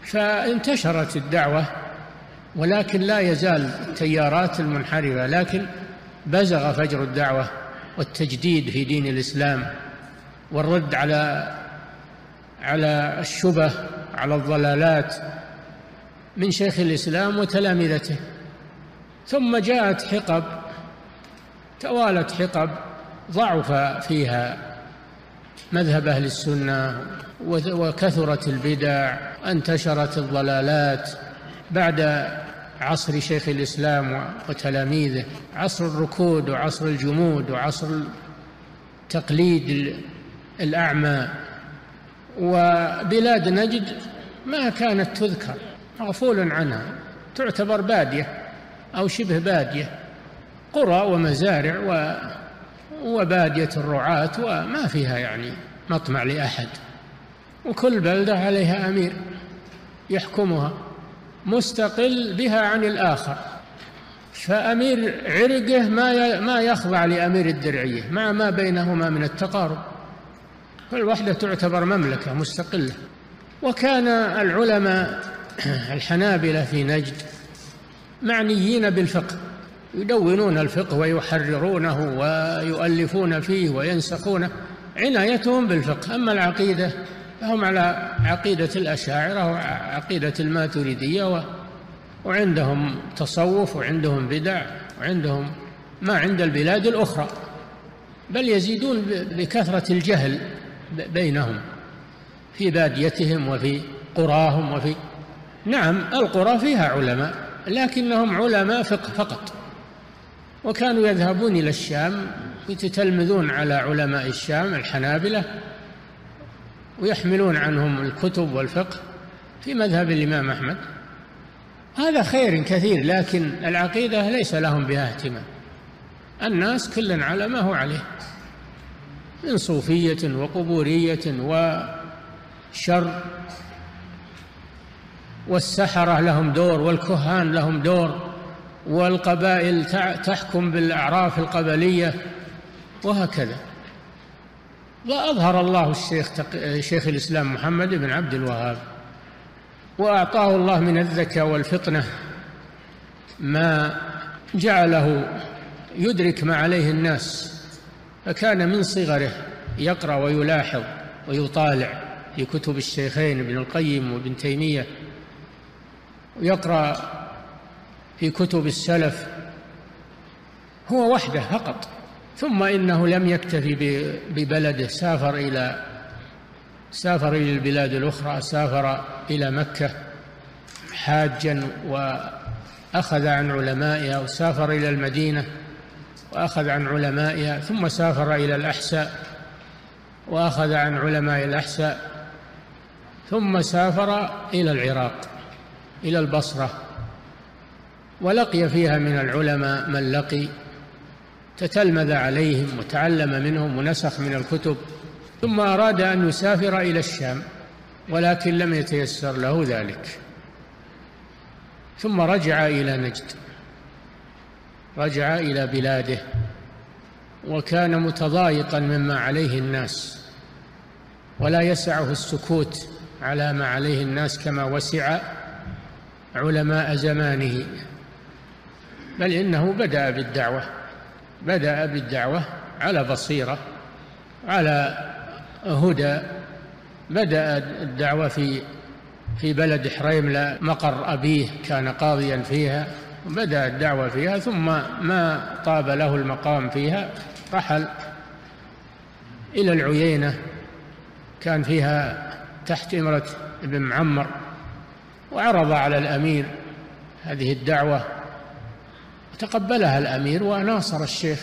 فانتشرت الدعوة، ولكن لا يزال التيارات المنحرفة، لكن بزغ فجر الدعوة والتجديد في دين الإسلام والرد على الشبه، على الضلالات من شيخ الإسلام وتلامذته. ثم جاءت حقب، توالت حقب ضعف فيها مذهب أهل السنة، وكثرت البدع، انتشرت الضلالات بعد عصر شيخ الإسلام وتلاميذه، عصر الركود وعصر الجمود وعصر تقليد الأعمى. وبلاد نجد ما كانت تذكر، مغفول عنها، تعتبر بادية أو شبه بادية، قرى ومزارع وبادية الرعاة، وما فيها يعني مطمع لأحد، وكل بلدة عليها أمير يحكمها مستقل بها عن الآخر. فأمير عرقه ما يخضع لأمير الدرعية مع ما بينهما من التقارب، كل واحدة تعتبر مملكة مستقلة. وكان العلماء الحنابلة في نجد معنيين بالفقه، يدونون الفقه ويحررونه ويؤلفون فيه وينسخونه، عنايتهم بالفقه. أما العقيدة فهم على عقيدة الأشاعرة وعقيدة الماتريدية، وعندهم تصوف وعندهم بدع وعندهم ما عند البلاد الأخرى، بل يزيدون بكثرة الجهل بينهم في باديتهم وفي قراهم نعم القرى فيها علماء، لكنهم علماء فقه فقط، وكانوا يذهبون إلى الشام يتتلمذون على علماء الشام الحنابلة ويحملون عنهم الكتب والفقه في مذهب الإمام أحمد. هذا خير كثير، لكن العقيدة ليس لهم بها اهتمام. الناس كل على ما هو عليه من صوفية وقبورية وشر، والسحرة لهم دور والكهان لهم دور، والقبائل تحكم بالأعراف القبلية، وهكذا. وأظهر الله شيخ الإسلام محمد بن عبد الوهاب، وأعطاه الله من الذكاء والفطنة ما جعله يدرك ما عليه الناس، فكان من صغره يقرأ ويلاحظ ويطالع في كتب الشيخين ابن القيم وابن تيمية، ويقرأ في كتب السلف هو وحده فقط. ثم إنه لم يكتفي ببلده، سافر إلى البلاد الأخرى، سافر إلى مكة حاجا وأخذ عن علمائها، وسافر إلى المدينة وأخذ عن علمائها، ثم سافر إلى الأحساء وأخذ عن علماء الأحساء، ثم سافر إلى العراق إلى البصرة، ولقي فيها من العلماء من لقي، تتلمذ عليهم وتعلم منهم ونسخ من الكتب. ثم أراد أن يسافر إلى الشام، ولكن لم يتيسر له ذلك، ثم رجع إلى نجد، رجع إلى بلاده، وكان متضايقا مما عليه الناس، ولا يسعه السكوت على ما عليه الناس كما وسع علماء زمانه، بل إنه بدأ بالدعوة على بصيرة، على هدى. بدأ الدعوة في بلد حريملة مقر أبيه، كان قاضيا فيها، بدأ الدعوة فيها، ثم ما طاب له المقام فيها رحل إلى العيينة، كان فيها تحت إمرة ابن معمر، وعرض على الأمير هذه الدعوة، تقبلها الأمير وناصر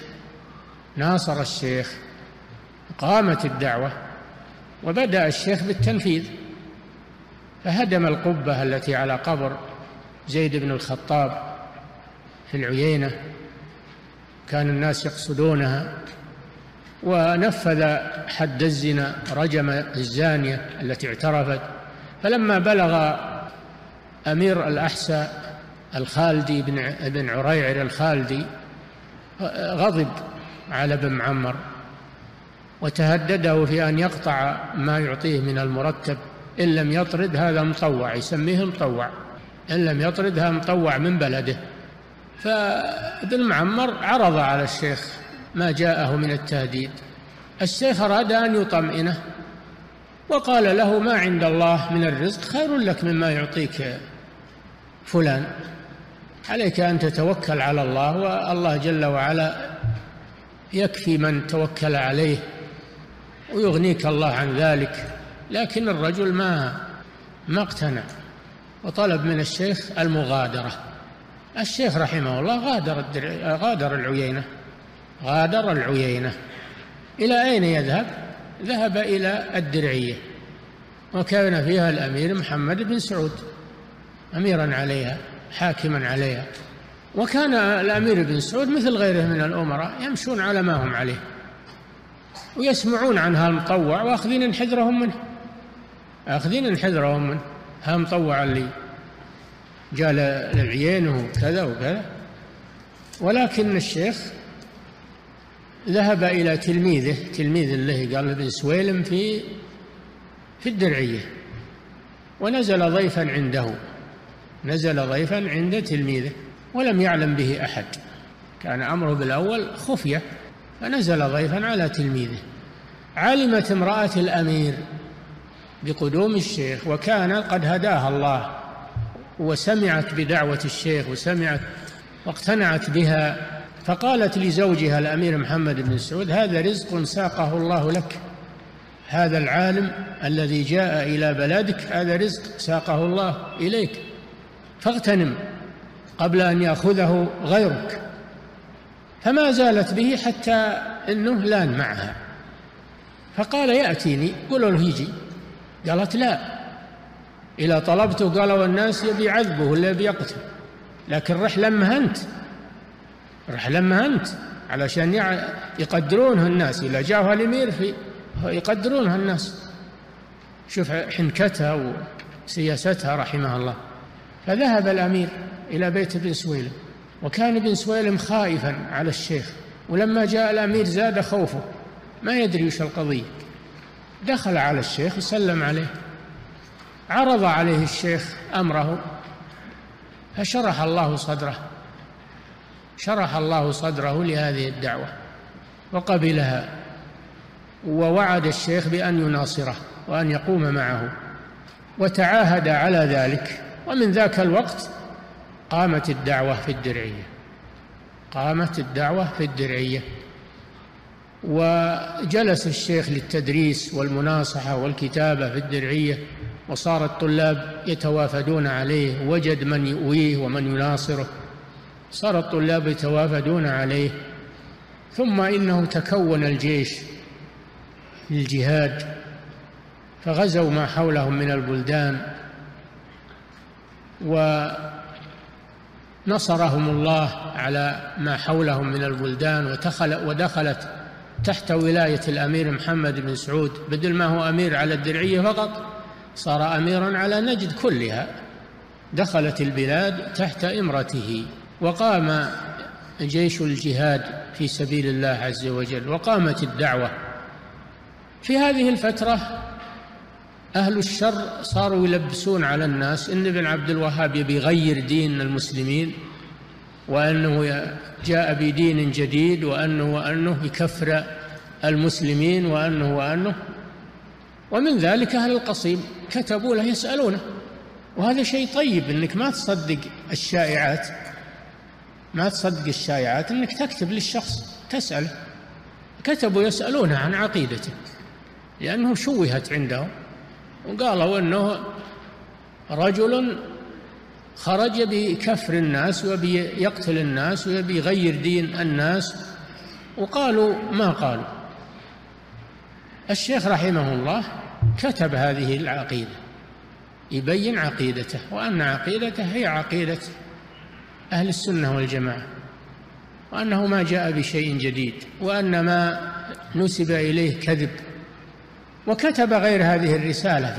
الشيخ، قامت الدعوة، وبدأ الشيخ بالتنفيذ، فهدم القبة التي على قبر زيد بن الخطاب في العيينة، كان الناس يقصدونها، ونفذ حد الزنا، رجم الزانية التي اعترفت. فلما بلغ أمير الأحساء الخالدي بن عريعر الخالدي غضب على ابن معمر وتهدده في أن يقطع ما يعطيه من المرتب إن لم يطرد هذا مطوع، يسميه مطوع، إن لم يطردها مطوع من بلده. فابن معمر عرض على الشيخ ما جاءه من التهديد. الشيخ أراد أن يطمئنه وقال له: ما عند الله من الرزق خير لك مما يعطيك فلان، عليك أن تتوكل على الله، والله جل وعلا يكفي من توكل عليه ويغنيك الله عن ذلك. لكن الرجل ما اقتنع وطلب من الشيخ المغادرة. الشيخ رحمه الله غادر العيينة. إلى أين يذهب؟ ذهب إلى الدرعية، وكان فيها الأمير محمد بن سعود أميرا عليها، حاكما عليها. وكان الأمير بن سعود مثل غيره من الأمراء يمشون على ما هم عليه ويسمعون عن هالمطوع وأخذين حذرهم منه، هالمطوع اللي جاء للعيين وكذا وكذا. ولكن الشيخ ذهب إلى تلميذ له قال ابن سويلم في الدرعية، ونزل ضيفا عند تلميذه ولم يعلم به أحد، كان أمره بالأول خفية، فنزل ضيفا على تلميذه. علمت امرأة الأمير بقدوم الشيخ، وكان قد هداها الله، وسمعت بدعوة الشيخ واقتنعت بها، فقالت لزوجها الأمير محمد بن سعود: هذا رزق ساقه الله لك، هذا العالم الذي جاء إلى بلدك هذا رزق ساقه الله إليك، فاغتنم قبل أن يأخذه غيرك. فما زالت به حتى أنه لان معها، فقال: يأتيني، قولوا له يجي. قالت: لا، إذا طلبته قالوا الناس يبي يعذبه ولا يبي يقتل، لكن رح لما أنت علشان يقدرونه الناس، إذا جاءها الأمير يقدرونها الناس. شوف حنكتها وسياستها رحمها الله. فذهب الأمير إلى بيت ابن سويلم، وكان ابن سويلم خائفا على الشيخ، ولما جاء الأمير زاد خوفه، ما يدري وش القضية. دخل على الشيخ وسلم عليه، عرض عليه الشيخ أمره، فشرح الله صدره لهذه الدعوة وقبلها، ووعد الشيخ بأن يناصره وأن يقوم معه، وتعاهد على ذلك. ومن ذاك الوقت قامت الدعوة في الدرعية، وجلس الشيخ للتدريس والمناصحة والكتابة في الدرعية، وصار الطلاب يتوافدون عليه، وجد من يؤويه ومن يناصره، صار الطلاب يتوافدون عليه. ثم إنه تكون الجيش للجهاد، فغزوا ما حولهم من البلدان، ونصرهم الله على ما حولهم من البلدان، ودخلت تحت ولاية الأمير محمد بن سعود، بدل ما هو أمير على الدرعية فقط صار أميرا على نجد كلها، دخلت البلاد تحت إمرته. وقام جيش الجهاد في سبيل الله عز وجل، وقامت الدعوة. في هذه الفترة أهل الشر صاروا يلبسون على الناس إن ابن عبد الوهاب يبي يغير دين المسلمين، وأنه جاء بدين جديد، وأنه يكفر المسلمين، وأنه ومن ذلك أهل القصيم كتبوا له يسألونه. وهذا شيء طيب، أنك ما تصدق الشائعات، أنك تكتب للشخص تسأله. كتبوا يسألونه عن عقيدته، لأنه شوهت عندهم، وقالوا أنه رجل خرج بكفر الناس وبي يقتل الناس ويبي يغير دين الناس، وقالوا ما قالوا. الشيخ رحمه الله كتب هذه العقيدة يبين عقيدته، وأن عقيدته هي عقيدة أهل السنة والجماعة، وأنه ما جاء بشيء جديد، وأن ما نسب إليه كذب. وكتب غير هذه الرسالة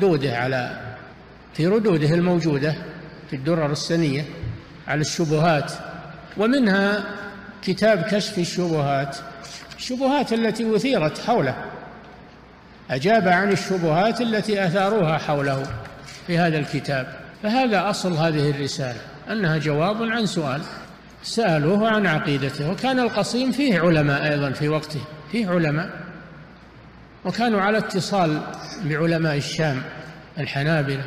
في ردوده الموجودة في الدرر السنية على الشبهات، ومنها كتاب كشف الشبهات التي أثيرت حوله، أجاب عن الشبهات التي أثاروها حوله في هذا الكتاب. فهذا أصل هذه الرسالة، أنها جواب عن سؤال سألوه عن عقيدته. وكان القصيم فيه علماء أيضا في وقته، فيه علماء، وكانوا على اتصال بعلماء الشام الحنابلة.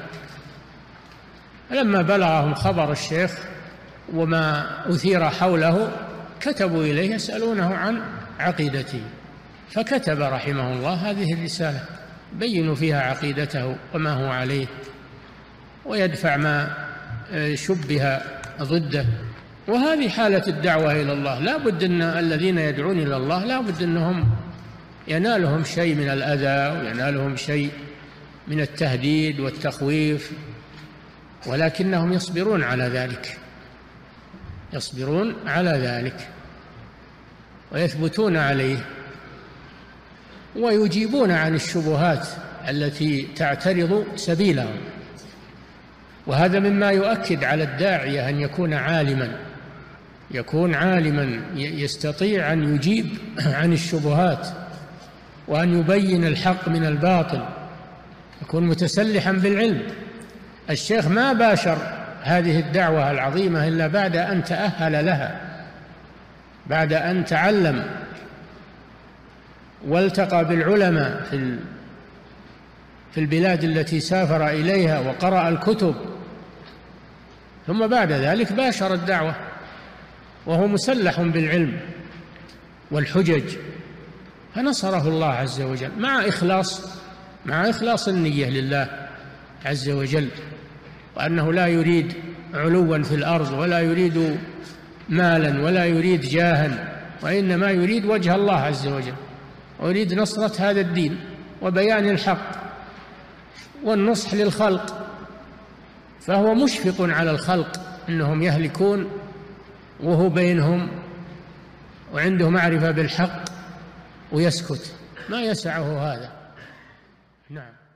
لما بلغهم خبر الشيخ وما أثير حوله كتبوا إليه يسألونه عن عقيدته، فكتب رحمه الله هذه الرسالة بين فيها عقيدته وما هو عليه، ويدفع ما شبه ضده. وهذه حالة الدعوة إلى الله، لا بد أن الذين يدعون إلى الله لا بد أنهم ينالهم شيء من الأذى وينالهم شيء من التهديد والتخويف، ولكنهم يصبرون على ذلك، يصبرون على ذلك ويثبتون عليه، ويجيبون عن الشبهات التي تعترض سبيلهم. وهذا مما يؤكد على الداعية أن يكون عالما يستطيع أن يجيب عن الشبهات وأن يبين الحق من الباطل، يكون متسلحا بالعلم. الشيخ ما باشر هذه الدعوة العظيمة إلا بعد أن تأهل لها، بعد أن تعلم والتقى بالعلماء في البلاد التي سافر إليها وقرأ الكتب، ثم بعد ذلك باشر الدعوة وهو مسلح بالعلم والحجج، فنصره الله عز وجل مع إخلاص النية لله عز وجل، وأنه لا يريد علوا في الأرض ولا يريد مالا ولا يريد جاها، وإنما يريد وجه الله عز وجل، ويريد نصرة هذا الدين وبيان الحق والنصح للخلق. فهو مشفق على الخلق أنهم يهلكون وهو بينهم وعنده معرفة بالحق ويسكت، ما يسعه هذا. نعم.